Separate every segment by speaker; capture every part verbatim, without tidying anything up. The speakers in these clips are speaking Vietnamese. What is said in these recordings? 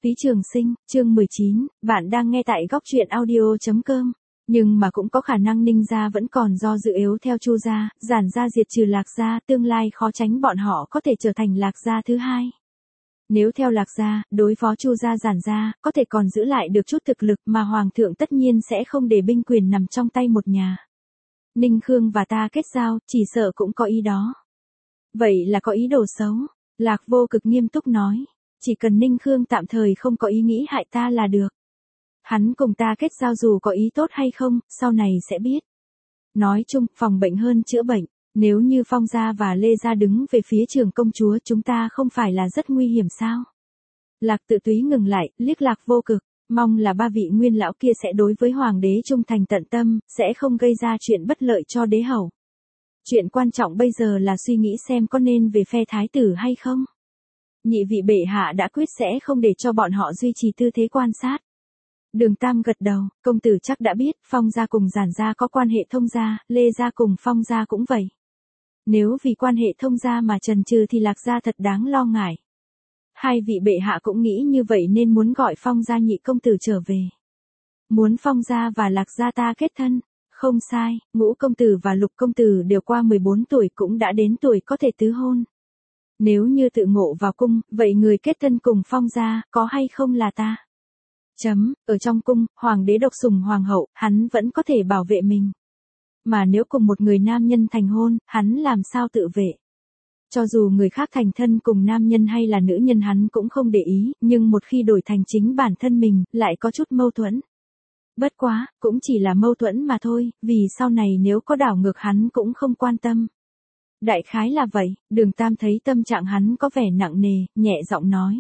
Speaker 1: Phí Trường Sinh, chương mười chín, bạn đang nghe tại góc truyện audio chấm com. Nhưng mà cũng có khả năng Ninh gia vẫn còn do dự yếu theo Chu gia, Giản gia diệt trừ Lạc gia, tương lai khó tránh bọn họ có thể trở thành Lạc gia thứ hai. Nếu theo Lạc gia, đối phó Chu gia Giản gia, có thể còn giữ lại được chút thực lực mà Hoàng thượng tất nhiên sẽ không để binh quyền nằm trong tay một nhà. Ninh Khương và ta kết giao, chỉ sợ cũng có ý đó. Vậy là có ý đồ xấu, Lạc Vô Cực nghiêm túc nói. Chỉ cần Ninh Khương tạm thời không có ý nghĩ hại ta là được. Hắn cùng ta kết giao dù có ý tốt hay không, sau này sẽ biết. Nói chung, phòng bệnh hơn chữa bệnh. Nếu như Phong gia và Lê gia đứng về phía Trường công chúa chúng ta không phải là rất nguy hiểm sao? Lạc Tự Túy ngừng lại, liếc Lạc Vô Cực, mong là ba vị nguyên lão kia sẽ đối với Hoàng đế trung thành tận tâm, sẽ không gây ra chuyện bất lợi cho đế hậu. Chuyện quan trọng bây giờ là suy nghĩ xem có nên về phe thái tử hay không. Nhị vị bệ hạ đã quyết sẽ không để cho bọn họ duy trì tư thế quan sát. Đường Tam gật đầu, công tử chắc đã biết, Phong gia cùng Giản gia có quan hệ thông gia, Lê gia cùng Phong gia cũng vậy. Nếu vì quan hệ thông gia mà trần trừ thì Lạc gia thật đáng lo ngại. Hai vị bệ hạ cũng nghĩ như vậy nên muốn gọi Phong gia nhị công tử trở về. Muốn Phong gia và Lạc gia ta kết thân, không sai, Ngũ công tử và Lục công tử đều qua mười bốn tuổi cũng đã đến tuổi có thể tứ hôn. Nếu như tự ngộ vào cung, vậy người kết thân cùng Phong gia, có hay không là ta? Chấm, ở trong cung, Hoàng đế độc sủng Hoàng hậu, hắn vẫn có thể bảo vệ mình. Mà nếu cùng một người nam nhân thành hôn, hắn làm sao tự vệ? Cho dù người khác thành thân cùng nam nhân hay là nữ nhân hắn cũng không để ý, nhưng một khi đổi thành chính bản thân mình, lại có chút mâu thuẫn. Bất quá, cũng chỉ là mâu thuẫn mà thôi, vì sau này nếu có đảo ngược hắn cũng không quan tâm. Đại khái là vậy, Đường Tam thấy tâm trạng hắn có vẻ nặng nề, nhẹ giọng nói.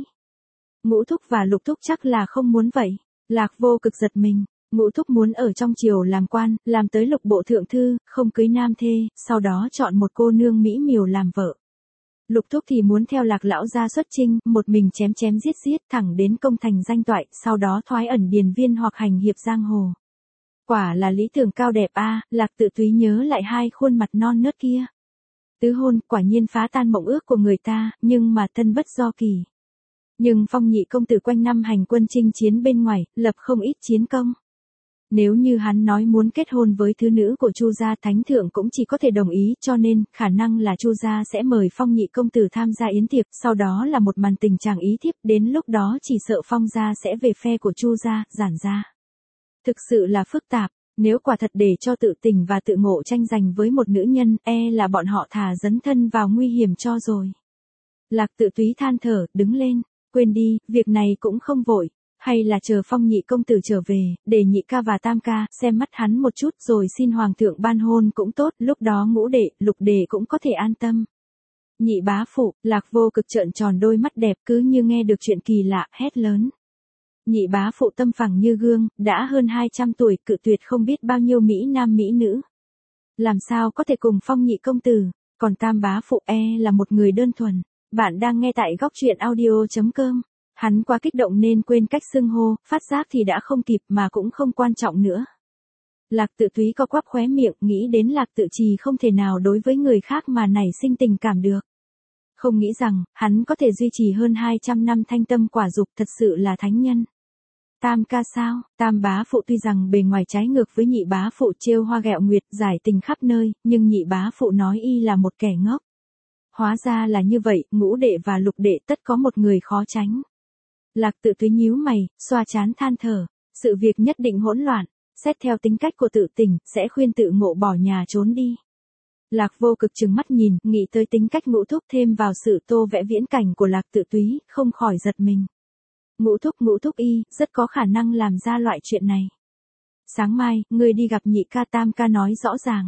Speaker 1: Ngũ thúc và Lục thúc chắc là không muốn vậy. Lạc Vô Cực giật mình, Ngũ thúc muốn ở trong triều làm quan, làm tới lục bộ thượng thư, không cưới nam thê, sau đó chọn một cô nương mỹ miều làm vợ. Lục thúc thì muốn theo Lạc lão gia xuất chinh, một mình chém chém giết giết thẳng đến công thành danh toại, sau đó thoái ẩn điền viên hoặc hành hiệp giang hồ. Quả là lý tưởng cao đẹp a. Lạc Tự Túy nhớ lại hai khuôn mặt non nớt kia. Tứ hôn, quả nhiên phá tan mộng ước của người ta, nhưng mà thân bất do kỳ. Nhưng Phong nhị công tử quanh năm hành quân chinh chiến bên ngoài, lập không ít chiến công. Nếu như hắn nói muốn kết hôn với thứ nữ của Chu gia, thánh thượng cũng chỉ có thể đồng ý, cho nên, khả năng là Chu gia sẽ mời Phong nhị công tử tham gia yến tiệc, sau đó là một màn tình chàng ý thiếp, đến lúc đó chỉ sợ Phong gia sẽ về phe của Chu gia, Giản gia. Thực sự là phức tạp. Nếu quả thật để cho tự tình và tự ngộ tranh giành với một nữ nhân, e là bọn họ thà dấn thân vào nguy hiểm cho rồi. Lạc Tự Túy than thở, đứng lên, quên đi, việc này cũng không vội, hay là chờ Phong nhị công tử trở về, để nhị ca và tam ca, xem mắt hắn một chút rồi xin Hoàng thượng ban hôn cũng tốt, lúc đó Ngũ đệ, Lục đệ cũng có thể an tâm. Nhị bá phụ, Lạc Vô Cực trợn tròn đôi mắt đẹp cứ như nghe được chuyện kỳ lạ, hét lớn. Nhị bá phụ tâm phẳng như gương, đã hơn hai trăm tuổi, cự tuyệt không biết bao nhiêu mỹ nam mỹ nữ. Làm sao có thể cùng Phong nhị công tử, còn tam bá phụ e là một người đơn thuần. Bạn đang nghe tại góc truyện audio chấm com. Hắn quá kích động nên quên cách xưng hô, phát giác thì đã không kịp mà cũng không quan trọng nữa. Lạc Tự Túy co quắp khóe miệng, nghĩ đến Lạc Tự Trì không thể nào đối với người khác mà nảy sinh tình cảm được. Không nghĩ rằng, hắn có thể duy trì hơn hai trăm năm thanh tâm quả dục, thật sự là thánh nhân. Tam ca sao, tam bá phụ tuy rằng bề ngoài trái ngược với nhị bá phụ trêu hoa ghẹo nguyệt giải tình khắp nơi, nhưng nhị bá phụ nói y là một kẻ ngốc. Hóa ra là như vậy, Ngũ đệ và Lục đệ tất có một người khó tránh. Lạc Tự Túy nhíu mày, xoa trán than thở, sự việc nhất định hỗn loạn, xét theo tính cách của Tự Tình, sẽ khuyên Tự Ngộ bỏ nhà trốn đi. Lạc Vô Cực trừng mắt nhìn, nghĩ tới tính cách Ngũ thúc thêm vào sự tô vẽ viễn cảnh của Lạc Tự Túy, không khỏi giật mình. Ngũ thúc ngũ thúc y, rất có khả năng làm ra loại chuyện này. Sáng mai, người đi gặp nhị ca tam ca nói rõ ràng.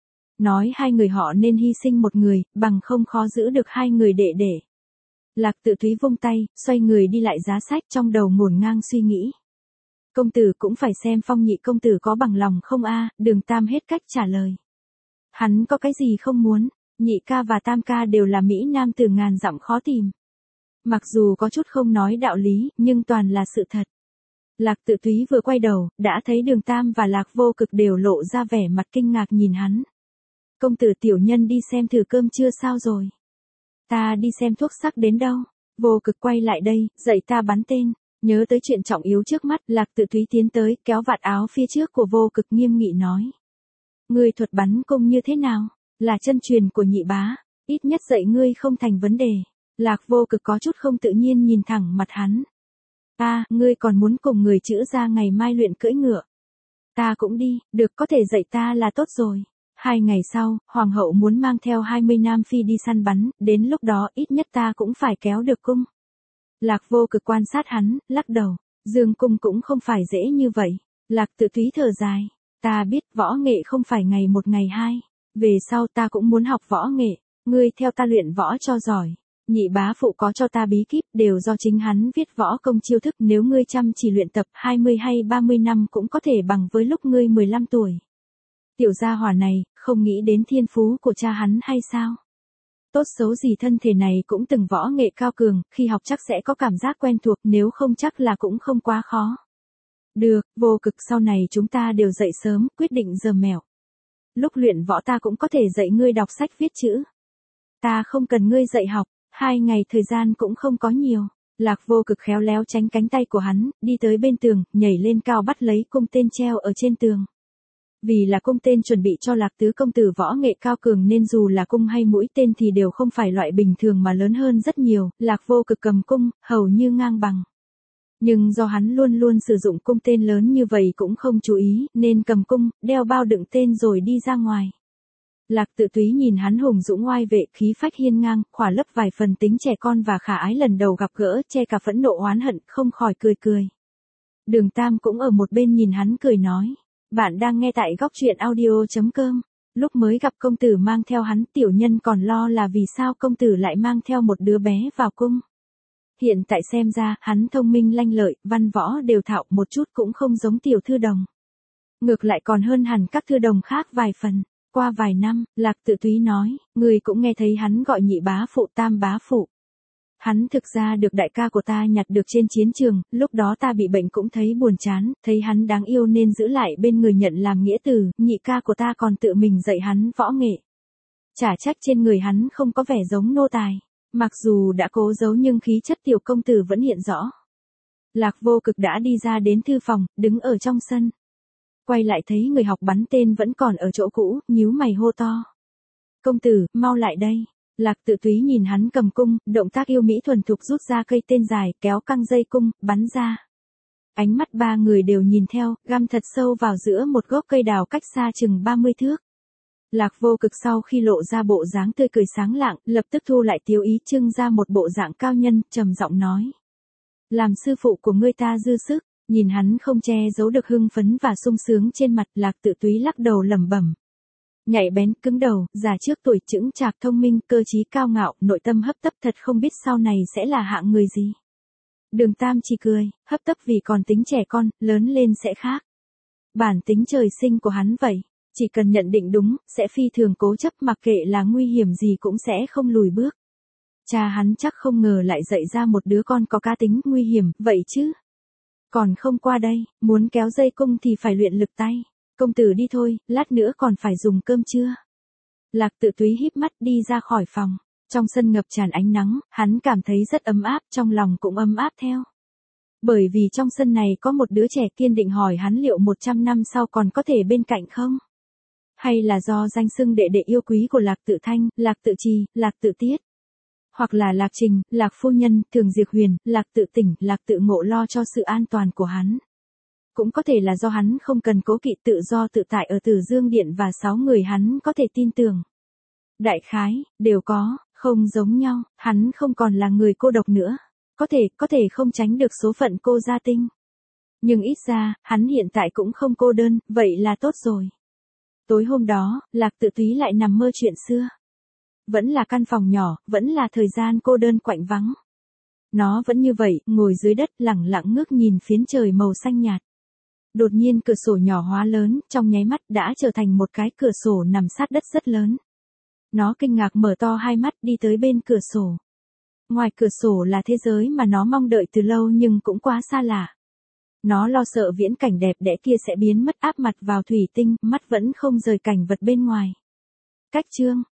Speaker 1: Nói hai người họ nên hy sinh một người, bằng không khó giữ được hai người đệ đệ. Lạc Tự Túy vung tay, xoay người đi lại giá sách, trong đầu ngổn ngang suy nghĩ. Công tử cũng phải xem Phong nhị công tử có bằng lòng không a. Đường Tam hết cách trả lời. Hắn có cái gì không muốn, nhị ca và tam ca đều là mỹ nam từ ngàn dặm khó tìm. Mặc dù có chút không nói đạo lý, nhưng toàn là sự thật. Lạc Tự Túy vừa quay đầu, đã thấy Đường Tam và Lạc Vô Cực đều lộ ra vẻ mặt kinh ngạc nhìn hắn. Công tử tiểu nhân đi xem thử cơm chưa sao rồi? Ta đi xem thuốc sắc đến đâu? Vô Cực quay lại đây, dạy ta bắn tên. Nhớ tới chuyện trọng yếu trước mắt, Lạc Tự Túy tiến tới, kéo vạt áo phía trước của Vô Cực nghiêm nghị nói. Ngươi thuật bắn cung như thế nào? Là chân truyền của nhị bá, ít nhất dạy ngươi không thành vấn đề. Lạc Vô Cực có chút không tự nhiên nhìn thẳng mặt hắn. Ta, ngươi còn muốn cùng người chữ ra ngày mai luyện cưỡi ngựa. Ta cũng đi, được, có thể dạy ta là tốt rồi. Hai ngày sau, hoàng hậu muốn mang theo hai mươi nam phi đi săn bắn, đến lúc đó ít nhất ta cũng phải kéo được cung. Lạc Vô Cực quan sát hắn, lắc đầu, dương cung cũng không phải dễ như vậy. Lạc Tự Túy thở dài, ta biết võ nghệ không phải ngày một ngày hai, về sau ta cũng muốn học võ nghệ, ngươi theo ta luyện võ cho giỏi. Nhị bá phụ có cho ta bí kíp đều do chính hắn viết võ công chiêu thức, nếu ngươi chăm chỉ luyện tập hai mươi hay ba mươi năm cũng có thể bằng với lúc ngươi mười lăm tuổi. Tiểu gia hỏa này, không nghĩ đến thiên phú của cha hắn hay sao? Tốt xấu gì thân thể này cũng từng võ nghệ cao cường, khi học chắc sẽ có cảm giác quen thuộc, nếu không chắc là cũng không quá khó. Được, Vô Cực, sau này chúng ta đều dậy sớm, quyết định giờ mẹo. Lúc luyện võ ta cũng có thể dạy ngươi đọc sách viết chữ. Ta không cần ngươi dạy học, hai ngày thời gian cũng không có nhiều. Lạc Vô Cực khéo léo tránh cánh tay của hắn, đi tới bên tường, nhảy lên cao bắt lấy cung tên treo ở trên tường. Vì là cung tên chuẩn bị cho Lạc tứ công tử võ nghệ cao cường nên dù là cung hay mũi tên thì đều không phải loại bình thường mà lớn hơn rất nhiều, Lạc Vô Cực cầm cung, hầu như ngang bằng. Nhưng do hắn luôn luôn sử dụng cung tên lớn như vậy cũng không chú ý, nên cầm cung, đeo bao đựng tên rồi đi ra ngoài. Lạc Tự Túy nhìn hắn hùng dũng oai vệ, khí phách hiên ngang, khỏa lấp vài phần tính trẻ con và khả ái lần đầu gặp gỡ, che cả phẫn nộ oán hận, không khỏi cười cười. Đường Tam cũng ở một bên nhìn hắn cười nói. Bạn đang nghe tại góc truyện audio chấm com. Lúc mới gặp công tử mang theo hắn, tiểu nhân còn lo là vì sao công tử lại mang theo một đứa bé vào cung. Hiện tại xem ra, hắn thông minh lanh lợi, văn võ đều thạo, một chút cũng không giống tiểu thư đồng. Ngược lại còn hơn hẳn các thư đồng khác vài phần. Qua vài năm, Lạc Tự Túy nói, người cũng nghe thấy hắn gọi nhị bá phụ, tam bá phụ. Hắn thực ra được đại ca của ta nhặt được trên chiến trường, lúc đó ta bị bệnh cũng thấy buồn chán, thấy hắn đáng yêu nên giữ lại bên người nhận làm nghĩa tử, nhị ca của ta còn tự mình dạy hắn võ nghệ. Chả trách trên người hắn không có vẻ giống nô tài, mặc dù đã cố giấu nhưng khí chất tiểu công tử vẫn hiện rõ. Lạc Vô Cực đã đi ra đến thư phòng, đứng ở trong sân. Quay lại thấy người học bắn tên vẫn còn ở chỗ cũ, nhíu mày hô to. Công tử, mau lại đây. Lạc Tự Túy nhìn hắn cầm cung, động tác yêu mỹ thuần thục rút ra cây tên dài, kéo căng dây cung, bắn ra. Ánh mắt ba người đều nhìn theo, găm thật sâu vào giữa một gốc cây đào cách xa chừng ba mươi thước. Lạc Vô Cực sau khi lộ ra bộ dáng tươi cười sáng lạng, lập tức thu lại tiêu ý, trưng ra một bộ dạng cao nhân, trầm giọng nói. Làm sư phụ của ngươi ta dư sức. Nhìn hắn không che giấu được hưng phấn và sung sướng trên mặt, Lạc Tự Túy lắc đầu lẩm bẩm. Nhạy bén, cứng đầu, già trước tuổi, chững chạc, thông minh, cơ trí cao ngạo, nội tâm hấp tấp, thật không biết sau này sẽ là hạng người gì. Đường Tam chỉ cười, hấp tấp vì còn tính trẻ con, lớn lên sẽ khác. Bản tính trời sinh của hắn vậy, chỉ cần nhận định đúng, sẽ phi thường cố chấp, mặc kệ là nguy hiểm gì cũng sẽ không lùi bước. Cha hắn chắc không ngờ lại dạy ra một đứa con có cá tính nguy hiểm, vậy chứ. Còn không qua đây, muốn kéo dây cung thì phải luyện lực tay. Công tử đi thôi, lát nữa còn phải dùng cơm trưa. Lạc Tự Túy híp mắt đi ra khỏi phòng. Trong sân ngập tràn ánh nắng, hắn cảm thấy rất ấm áp, trong lòng cũng ấm áp theo. Bởi vì trong sân này có một đứa trẻ kiên định hỏi hắn liệu một trăm năm sau còn có thể bên cạnh không? Hay là do danh xưng đệ đệ yêu quý của Lạc Tự Thanh, Lạc Tự Trì, Lạc Tự Tiết? Hoặc là Lạc Trình, Lạc Phu Nhân, Thường Diệp Huyền, Lạc Tự Tỉnh, Lạc Tự Ngộ lo cho sự an toàn của hắn. Cũng có thể là do hắn không cần cố kỵ, tự do tự tại ở Tử Dương Điện và sáu người hắn có thể tin tưởng. Đại khái, đều có, không giống nhau, hắn không còn là người cô độc nữa. Có thể, có thể không tránh được số phận cô gia tinh. Nhưng ít ra, hắn hiện tại cũng không cô đơn, vậy là tốt rồi. Tối hôm đó, Lạc Tự Túy lại nằm mơ chuyện xưa. Vẫn là căn phòng nhỏ, vẫn là thời gian cô đơn quạnh vắng. Nó vẫn như vậy, ngồi dưới đất lẳng lặng ngước nhìn phiến trời màu xanh nhạt. Đột nhiên cửa sổ nhỏ hóa lớn, trong nháy mắt đã trở thành một cái cửa sổ nằm sát đất rất lớn. Nó kinh ngạc mở to hai mắt đi tới bên cửa sổ. Ngoài cửa sổ là thế giới mà nó mong đợi từ lâu nhưng cũng quá xa lạ. Nó lo sợ viễn cảnh đẹp đẽ kia sẽ biến mất, áp mặt vào thủy tinh, mắt vẫn không rời cảnh vật bên ngoài. Cách chương